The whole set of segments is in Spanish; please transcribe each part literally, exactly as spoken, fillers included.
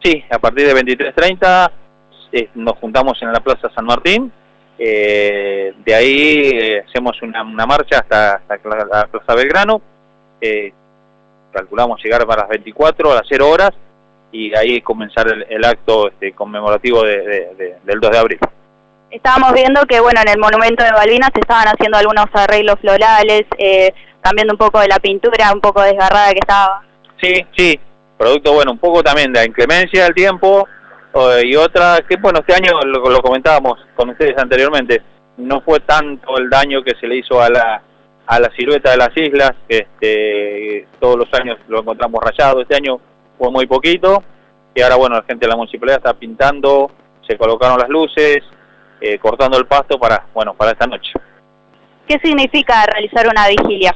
Sí, a partir de veintitrés treinta eh, nos juntamos en la Plaza San Martín. Eh, de ahí eh, hacemos una, una marcha hasta, hasta la, la Plaza Belgrano. Eh, calculamos llegar para las veinticuatro, a las cero horas, y ahí comenzar el, el acto este, conmemorativo de, de, de, del dos de abril. Estábamos viendo que, bueno, en el monumento de Malvinas se estaban haciendo algunos arreglos florales, eh, cambiando un poco de la pintura, un poco desgarrada que estaba. Sí, sí, producto, bueno, un poco también de la inclemencia del tiempo, y otra que, bueno, este año lo, lo comentábamos con ustedes anteriormente, no fue tanto el daño que se le hizo a la a la silueta de las islas, que este, todos los años lo encontramos rayado. Este año fue muy poquito, y ahora, bueno, la gente de la municipalidad está pintando, se colocaron las luces, eh, cortando el pasto para, bueno, para esta noche. ¿Qué significa realizar una vigilia?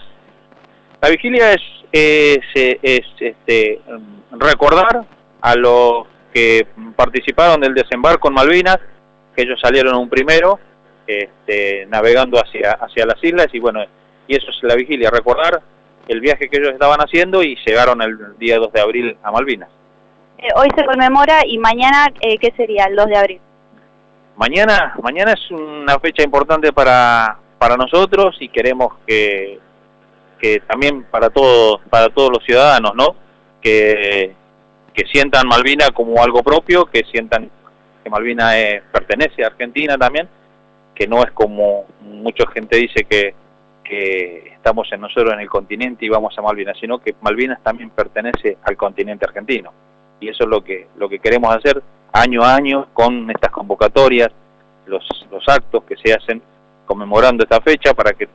La vigilia es, es, es este, recordar a los que participaron del desembarco en Malvinas, que ellos salieron un primero, este, navegando hacia, hacia las islas, y bueno, y eso es la vigilia, recordar el viaje que ellos estaban haciendo y llegaron el día dos de abril a Malvinas. Eh, hoy se conmemora, y mañana, eh, ¿qué sería el dos de abril? Mañana, mañana es una fecha importante para, para nosotros, y queremos que, que también para todos, para todos los ciudadanos, ¿no? Que, que sientan Malvinas como algo propio, que sientan que Malvinas eh, pertenece a Argentina también, que no es como mucha gente dice que, que estamos en nosotros en el continente y vamos a Malvinas, sino que Malvinas también pertenece al continente argentino. Y eso es lo que, lo que queremos hacer año a año con estas convocatorias, los, los actos que se hacen conmemorando esta fecha, para que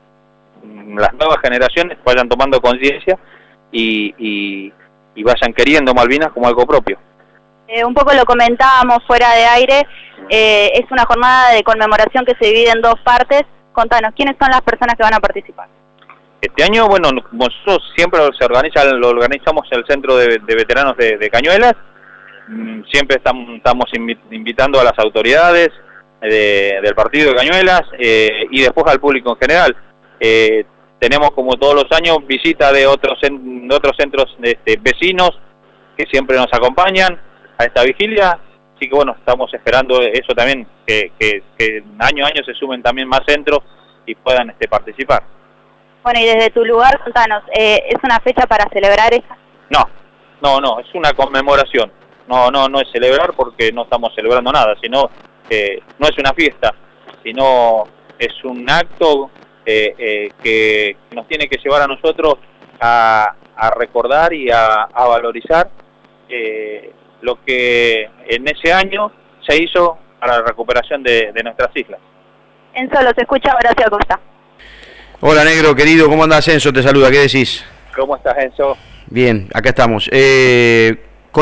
las nuevas generaciones vayan tomando conciencia y, y, y vayan queriendo Malvinas como algo propio. Eh, un poco lo comentábamos fuera de aire, eh, es una jornada de conmemoración que se divide en dos partes. Contanos, ¿quiénes son las personas que van a participar? Este año, bueno, nosotros siempre se organiza, lo organizamos en el Centro de, de Veteranos de, de Cañuelas. Siempre estamos, estamos invitando a las autoridades de, del partido de Cañuelas, eh, y después al público en general. Eh, tenemos, como todos los años, visita de otros, de otros centros este, vecinos que siempre nos acompañan a esta vigilia. Así que, bueno, estamos esperando eso también, que, que, que año a año se sumen también más centros y puedan este, participar. Bueno, y desde tu lugar, contanos, eh, ¿es una fecha para celebrar esta? No, no, no, es una conmemoración. No, no, no es celebrar, porque no estamos celebrando nada, sino que eh, no es una fiesta, sino es un acto eh, eh, que nos tiene que llevar a nosotros a, a recordar y a, a valorizar eh, lo que en ese año se hizo para la recuperación de, de nuestras islas. Enzo, los escucha Horacio Acosta. Hola, negro, querido, ¿cómo andás? Enzo te saluda, ¿qué decís? ¿Cómo estás, Enzo? Bien, acá estamos. Eh,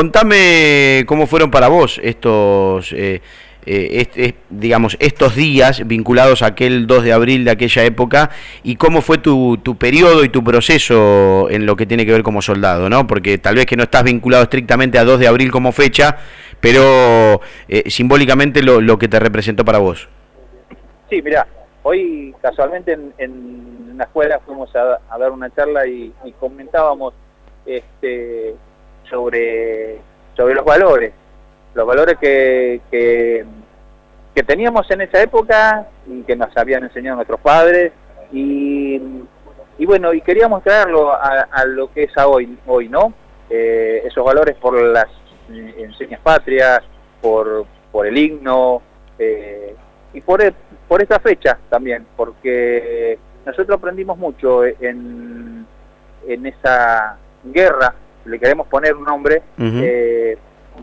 contame cómo fueron para vos estos, eh, eh, est, est, digamos, estos días vinculados a aquel dos de abril de aquella época, y cómo fue tu, tu periodo y tu proceso en lo que tiene que ver como soldado, ¿no? Porque tal vez que no estás vinculado estrictamente a dos de abril como fecha, pero eh, simbólicamente lo, lo que te representó para vos. Sí, mirá, hoy casualmente en, en la escuela fuimos a, a dar una charla y, y comentábamos este, sobre, sobre los valores, los valores que, que, que teníamos en esa época y que nos habían enseñado nuestros padres, y, y bueno, y queríamos traerlo a, a lo que es a hoy, hoy ¿no? Eh, esos valores por las enseñas patrias, por, por el himno, eh, y por, el, por esta fecha también, porque nosotros aprendimos mucho en, en esa guerra, le queremos poner un nombre, uh-huh. eh,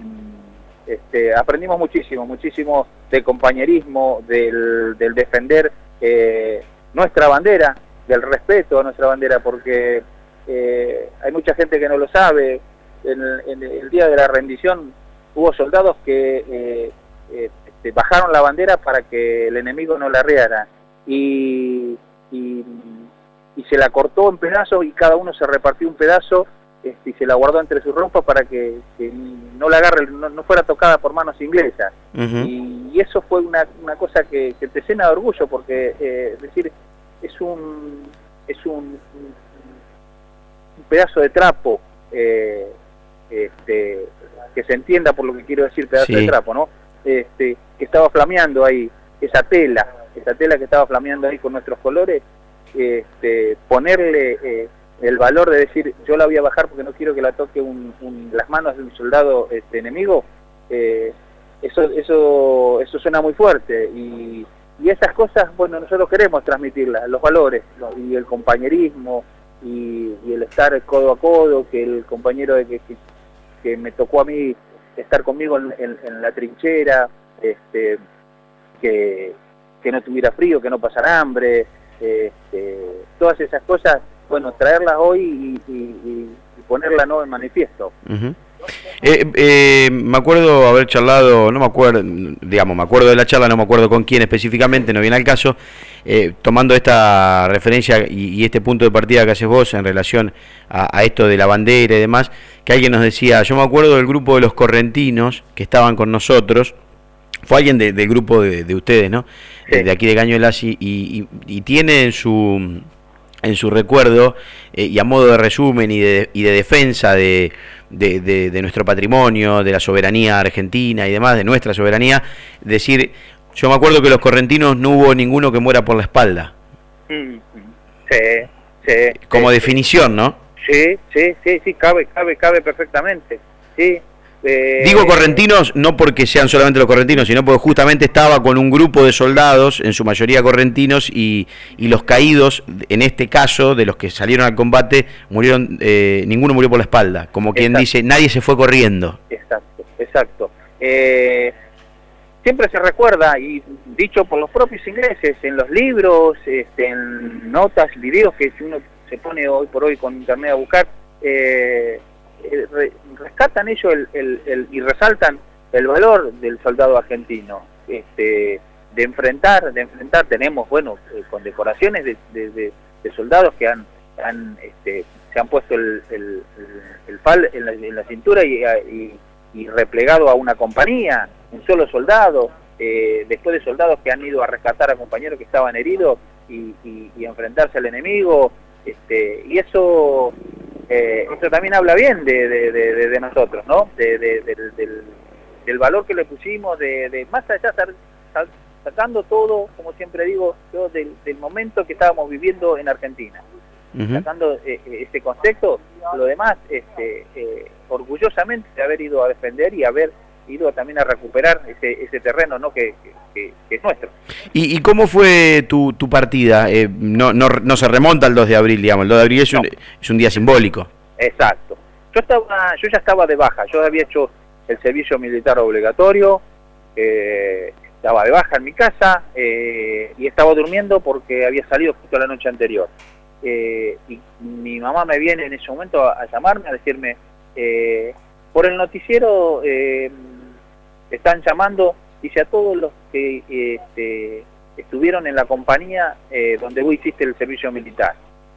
este, aprendimos muchísimo, muchísimo del compañerismo, del, del defender eh, nuestra bandera, del respeto a nuestra bandera, porque eh, hay mucha gente que no lo sabe. En, en el día de la rendición hubo soldados que eh, eh, este, bajaron la bandera para que el enemigo no la arriara, y, y, y se la cortó en pedazos, y cada uno se repartió un pedazo este, y se la guardó entre sus ropas para que, que no la agarre, no, no fuera tocada por manos inglesas. Uh-huh. y, y eso fue una, una cosa que, que te llena de orgullo, porque eh, es decir, es un es un, un pedazo de trapo, eh, este, que se entienda por lo que quiero decir pedazo Sí. de trapo, ¿no? Este, que estaba flameando ahí, esa tela, esa tela que estaba flameando ahí con nuestros colores, este, ponerle eh, el valor de decir, yo la voy a bajar porque no quiero que la toque un, un, las manos de un soldado este, enemigo, eh, eso, eso, eso suena muy fuerte, y, y esas cosas, bueno, nosotros queremos transmitirlas, los valores, lo, y el compañerismo, y, y el estar codo a codo, que el compañero de que, que, que me tocó a mí estar conmigo en, en, en la trinchera, este, que, que no tuviera frío, que no pasara hambre, este, todas esas cosas, bueno, traerlas hoy y, y, y ponerlas, ¿no?, en manifiesto. Uh-huh. Eh, eh, me acuerdo haber charlado, no me acuerdo, digamos, me acuerdo de la charla, no me acuerdo con quién específicamente, no viene al caso, eh, tomando esta referencia y, y este punto de partida que haces vos en relación a, a esto de la bandera y demás, que alguien nos decía, yo me acuerdo del grupo de los correntinos que estaban con nosotros, fue alguien de, del grupo de, de ustedes, ¿no? Sí. Eh, de aquí de Cañuelas, y, y, y tiene en su en su recuerdo, eh, y a modo de resumen y de, y de defensa de, de, de, de nuestro patrimonio, de la soberanía argentina y demás, de nuestra soberanía, decir, yo me acuerdo que los correntinos no hubo ninguno que muera por la espalda. Mm, sí, sí. Como sí, definición, ¿no? Sí, sí, sí, sí, cabe, cabe, cabe perfectamente, sí. Eh, Digo correntinos no porque sean solamente los correntinos, sino porque justamente estaba con un grupo de soldados, en su mayoría correntinos, y, y los caídos, en este caso, de los que salieron al combate, murieron, eh, ninguno murió por la espalda, como quien exacto. dice, nadie se fue corriendo. Exacto, exacto. Eh, siempre se recuerda, y dicho por los propios ingleses, en los libros, este, en notas, videos que si uno se pone hoy por hoy con internet a buscar, eh, rescatan ellos el, el, el, y resaltan el valor del soldado argentino, este, de enfrentar, de enfrentar, tenemos, bueno, eh, condecoraciones de, de, de, de soldados que han, han este, se han puesto el, el, el, el fal en la, en la cintura y, y, y replegado a una compañía, un solo soldado, eh, después de soldados que han ido a rescatar a compañeros que estaban heridos y, y, y enfrentarse al enemigo, este, y eso Eh, eso también habla bien de, de, de, de nosotros, ¿no? De, de, de, del, del valor que le pusimos, de, de más allá, sacando todo, como siempre digo, yo, del, del momento que estábamos viviendo en Argentina. Uh-huh. Sacando eh, este contexto, lo demás, este, eh, orgullosamente de haber ido a defender y haber ido también a recuperar ese, ese terreno, ¿no?, que, que, que es nuestro. ¿Y, y cómo fue tu, tu partida? Eh, no, no, no se remonta al dos de abril, digamos, el dos de abril es, no. un, es un día simbólico. Exacto. Yo estaba, yo ya estaba de baja, yo había hecho el servicio militar obligatorio, eh, estaba de baja en mi casa, eh, y estaba durmiendo porque había salido justo la noche anterior. Eh, y mi mamá me viene en ese momento a, a llamarme, a decirme, eh, por el noticiero eh, están llamando, dice, a todos los que este, estuvieron en la compañía eh, donde vos hiciste el servicio militar.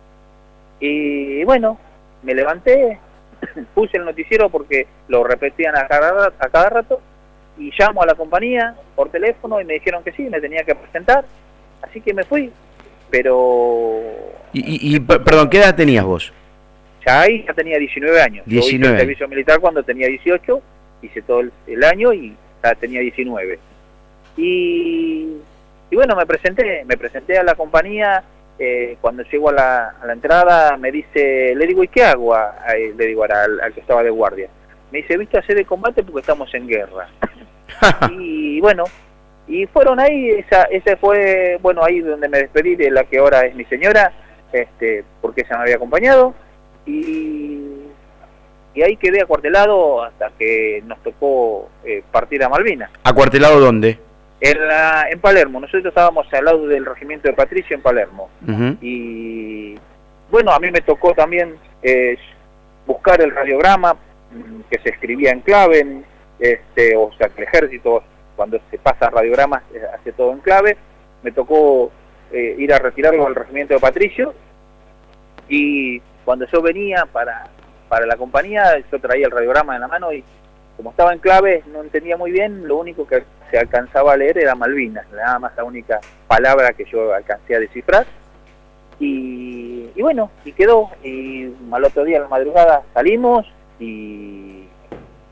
Y bueno, me levanté, puse el noticiero porque lo repetían a cada, a cada rato, y llamo a la compañía por teléfono y me dijeron que sí, me tenía que presentar, así que me fui, pero... Y, y, y perdón, ¿qué edad tenías vos? Ya ahí ya tenía diecinueve años. diecinueve. Yo hice el servicio militar cuando tenía dieciocho, hice todo el, el año y ya tenía diecinueve. Y, y bueno, me presenté, me presenté a la compañía, eh, cuando llego a la, a la entrada me dice, le digo, ¿y qué hago? A, a, le digo al, al que estaba de guardia. Me dice, ¿viste hacer de combate porque estamos en guerra? Y bueno, y fueron ahí, esa, ese fue, bueno, ahí donde me despedí de la que ahora es mi señora, este, porque ella me había acompañado. Y, y ahí quedé acuartelado hasta que nos tocó eh, partir a Malvinas. ¿Acuartelado dónde? En, la, en Palermo. Nosotros estábamos al lado del regimiento de Patricio en Palermo. Uh-huh. Y bueno, a mí me tocó también eh, buscar el radiograma que se escribía en clave, este, o sea, que el ejército, cuando se pasa radiogramas, hace todo en clave. Me tocó eh, ir a retirarlo al regimiento de Patricio, y cuando yo venía para, para la compañía, yo traía el radiograma en la mano y como estaba en clave no entendía muy bien, lo único que se alcanzaba a leer era Malvinas, nada más la única palabra que yo alcancé a descifrar. Y, y bueno, y quedó, y al otro día a la madrugada salimos y, y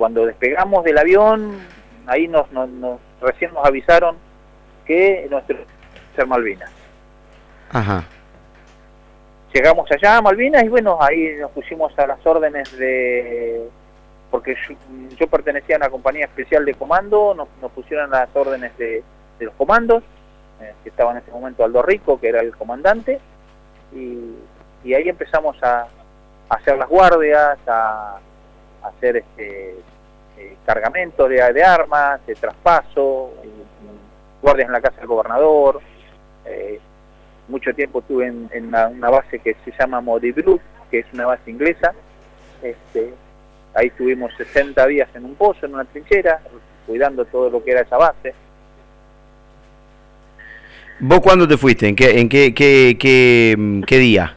cuando despegamos del avión, ahí nos, nos, nos recién nos avisaron que nuestro ser Malvinas. Ajá. Llegamos allá a Malvinas y bueno, ahí nos pusimos a las órdenes de... porque yo, yo pertenecía a una compañía especial de comando, nos, nos pusieron a las órdenes de, de los comandos, eh, que estaba en ese momento Aldo Rico, que era el comandante, y, y ahí empezamos a, a hacer las guardias, a, a hacer este eh, cargamento de, de armas, de traspaso, eh, guardias en la casa del gobernador. eh, mucho tiempo estuve en, en una, una base que se llama Modibru, que es una base inglesa. este Ahí estuvimos sesenta días en un pozo, en una trinchera, cuidando todo lo que era esa base. ¿Vos cuándo te fuiste? ¿En qué, en qué, qué, qué, qué día?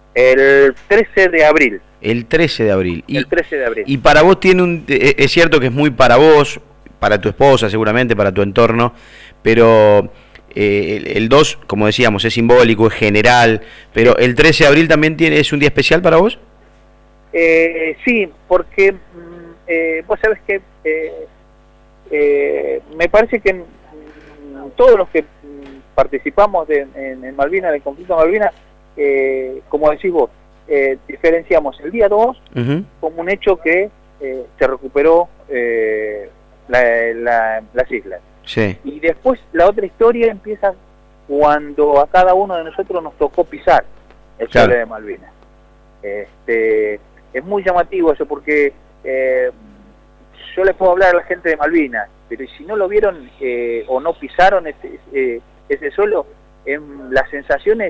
El trece de abril. El trece de abril. Y, el trece de abril. Y para vos tiene un... Es cierto que es muy para vos, para tu esposa seguramente, para tu entorno, pero eh, el, el dos, como decíamos, es simbólico, es general, pero el trece de abril también tiene, es un día especial para vos. Eh, sí, porque eh, vos sabés que eh, eh, me parece que mm, todos los que mm, participamos de, en, en Malvinas, del conflicto de Malvinas, eh, como decís vos, eh, diferenciamos el día dos uh-huh. como un hecho que eh, se recuperó eh, la, la, las islas. Sí. Y después la otra historia empieza cuando a cada uno de nosotros nos tocó pisar el claro. suelo de Malvinas. Este... Es muy llamativo eso porque eh, yo les puedo hablar a la gente de Malvinas, pero si no lo vieron eh, o no pisaron ese, ese, ese suelo, eh, las sensaciones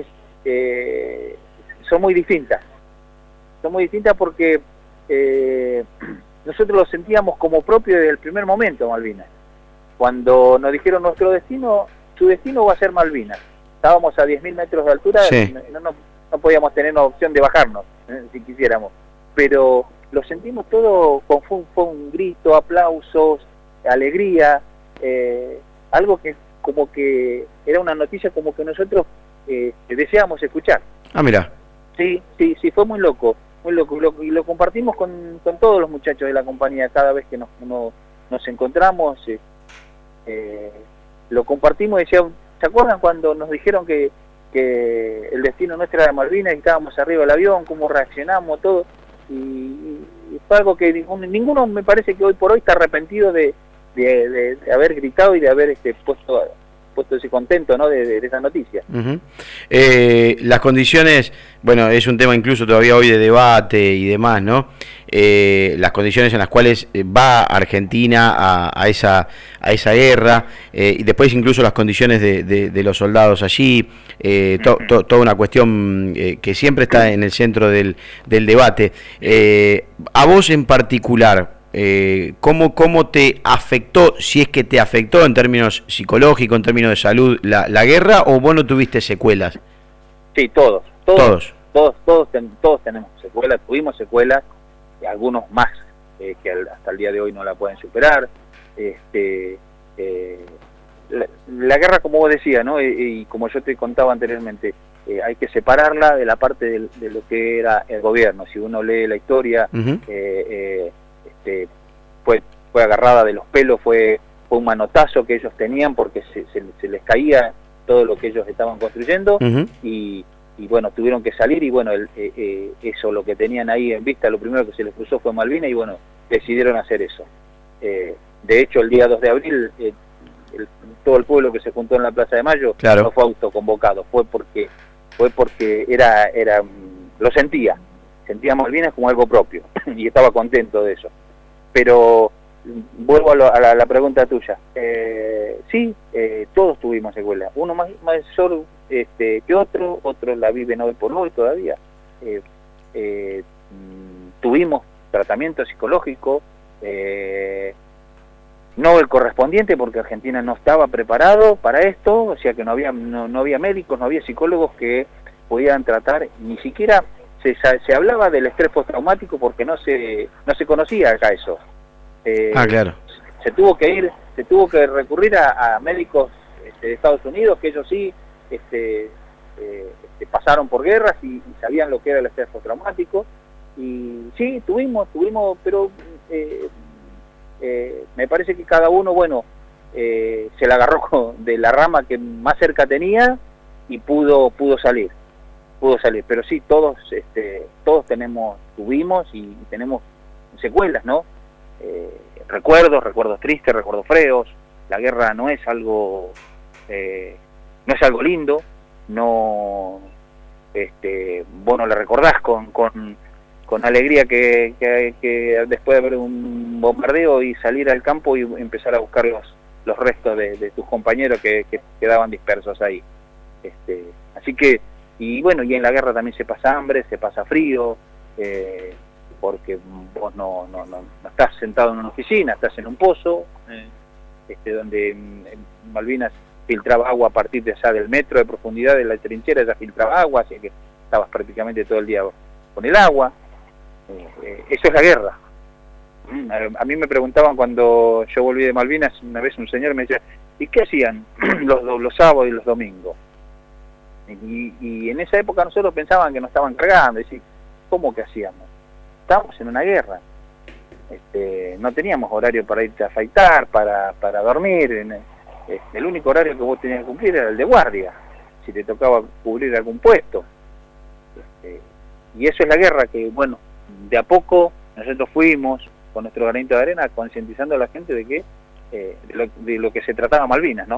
eh, son muy distintas. Son muy distintas porque eh, nosotros lo sentíamos como propio desde el primer momento, Malvinas. Cuando nos dijeron nuestro destino, su destino va a ser Malvinas. Estábamos a diez mil metros de altura, sí. no, no, no podíamos tener una opción de bajarnos, eh, si quisiéramos. Pero lo sentimos todo, con, fue, fue un grito, aplausos, alegría, eh, algo que como que era una noticia como que nosotros eh, deseábamos escuchar. Ah, mira. Sí, sí, sí, fue muy loco, muy loco, y lo, y lo compartimos con, con todos los muchachos de la compañía cada vez que nos, no, nos encontramos, eh, eh, lo compartimos y decíamos, ¿se acuerdan cuando nos dijeron que, que el destino nuestro era de Malvinas y estábamos arriba del avión, cómo reaccionamos, todo? Y, y fue algo que ninguno, ninguno me parece que hoy por hoy está arrepentido de, de, de, de haber gritado y de haber este, puesto, puesto ese contento, ¿no? de, de, de esa noticia. Uh-huh. eh, las condiciones, bueno, es un tema incluso todavía hoy de debate y demás, ¿no? Eh, las condiciones en las cuales va Argentina a, a, esa, a esa guerra, eh, y después incluso las condiciones de, de, de los soldados allí, eh, to, to, toda una cuestión eh, que siempre está en el centro del, del debate. Eh, a vos en particular, eh, ¿cómo, ¿cómo te afectó, si es que te afectó en términos psicológicos, en términos de salud, la, la guerra, o vos no tuviste secuelas? Sí, todos. Todos. Todos. Todos, todos, ten, todos tenemos secuelas, tuvimos secuelas, y algunos más eh, que al, hasta el día de hoy no la pueden superar. Este, eh, la, la guerra, como vos decías, ¿no? Y, y como yo te contaba anteriormente, eh, hay que separarla de la parte de, de lo que era el gobierno. Si uno lee la historia, uh-huh. eh, eh, este, fue, fue agarrada de los pelos, fue, fue un manotazo que ellos tenían porque se, se, se les caía todo lo que ellos estaban construyendo, uh-huh. y, y bueno, tuvieron que salir y bueno, el, eh, eh, eso, lo que tenían ahí en vista, lo primero que se les cruzó fue Malvinas y bueno, decidieron hacer eso. Eh, de hecho, el día dos de abril, eh, el, todo el pueblo que se juntó en la Plaza de Mayo, claro. no fue autoconvocado, fue porque fue porque era, era lo sentía, sentía Malvinas como algo propio y estaba contento de eso. Pero vuelvo a, lo, a, la, a la pregunta tuya. Eh, sí, eh, todos tuvimos secuelas, uno más mayor este, que otro, otros la viven hoy por hoy todavía. Eh, eh, tuvimos tratamiento psicológico, eh, no el correspondiente porque Argentina no estaba preparado para esto, o sea que no había no, no había médicos, no había psicólogos que pudieran tratar, ni siquiera se, se hablaba del estrés postraumático porque no se no se conocía acá eso. Eh, ah, claro. Se tuvo que ir, se tuvo que recurrir a, a médicos este, de Estados Unidos, que ellos sí este, eh, este, pasaron por guerras y, y sabían lo que era el estrés postraumático. Y sí, tuvimos, tuvimos, pero eh, eh, me parece que cada uno, bueno, eh, se la agarró de la rama que más cerca tenía y pudo pudo salir, pudo salir. Pero sí, todos este, todos tenemos, tuvimos y tenemos secuelas, ¿no? Eh, recuerdos, recuerdos tristes, recuerdos feos. La guerra no es algo, eh, no es algo lindo, no, este, vos no la recordás con, con, con alegría que, que, que después de ver un bombardeo y salir al campo y empezar a buscar los, los restos de, de tus compañeros que, que quedaban dispersos ahí. Este, así que, y bueno, y en la guerra también se pasa hambre, se pasa frío, eh, porque vos no, no, no, no estás sentado en una oficina, estás en un pozo, eh, este, donde en, en Malvinas filtraba agua a partir de allá del metro de profundidad de la trinchera, ya filtraba agua, así que estabas prácticamente todo el día con el agua. Eh, eh, eso es la guerra. A, a mí me preguntaban cuando yo volví de Malvinas, una vez un señor me decía, ¿y qué hacían los, los sábados y los domingos? Y, y en esa época nosotros pensaban que nos estaban cargando, y decir, ¿cómo que hacíamos? Estábamos en una guerra. Este, no teníamos horario para irte a afeitar, para, para dormir. En, este, el único horario que vos tenías que cumplir era el de guardia, si te tocaba cubrir algún puesto. Este, y eso es la guerra que, bueno, de a poco nosotros fuimos con nuestro granito de arena concientizando a la gente de que eh, de, lo, de lo que se trataba Malvinas, ¿no?